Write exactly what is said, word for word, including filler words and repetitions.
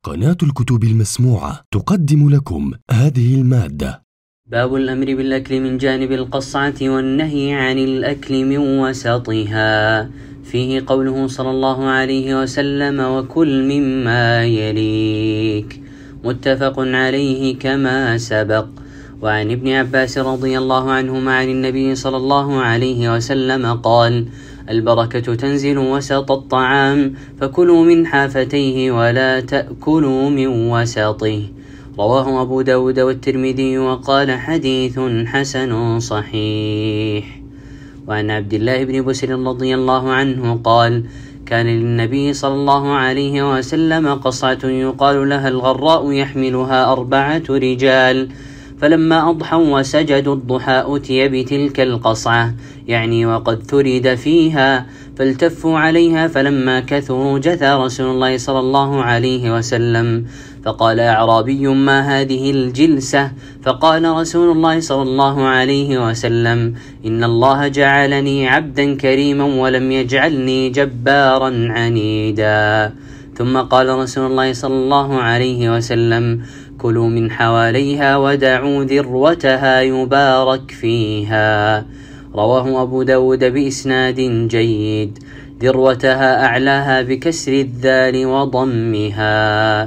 قناة الكتب المسموعة تقدم لكم هذه المادة. باب الأمر بالأكل من جانب القصعة والنهي عن الأكل من وسطها. فيه قوله صلى الله عليه وسلم: وكل مما يليك. متفق عليه كما سبق. وعن ابن عباس رضي الله عنهما عن النبي صلى الله عليه وسلم قال: البركة تنزل وسط الطعام، فكلوا من حافتيه ولا تأكلوا من وسطه. رواه أبو داود والترمذي وقال: حديث حسن صحيح. وعن عبد الله بن بسر رضي الله عنه قال: كان للنبي صلى الله عليه وسلم قصعة يقال لها الغراء يحملها أربعة رجال، فلما أضحوا وسجدوا الضحى أتي بتلك القصعة، يعني وقد ثرد فيها، فالتفوا عليها، فلما كثروا جثى رسول الله صلى الله عليه وسلم، فقال أعرابي: ما هذه الجلسة؟ فقال رسول الله صلى الله عليه وسلم: إن الله جعلني عبدا كريما ولم يجعلني جبارا عنيدا. ثم قال رسول الله صلى الله عليه وسلم: كلوا من حواليها ودعوا ذروتها يبارك فيها. رواه أبو داود بإسناد جيد. ذروتها أعلاها بكسر الذال وضمها.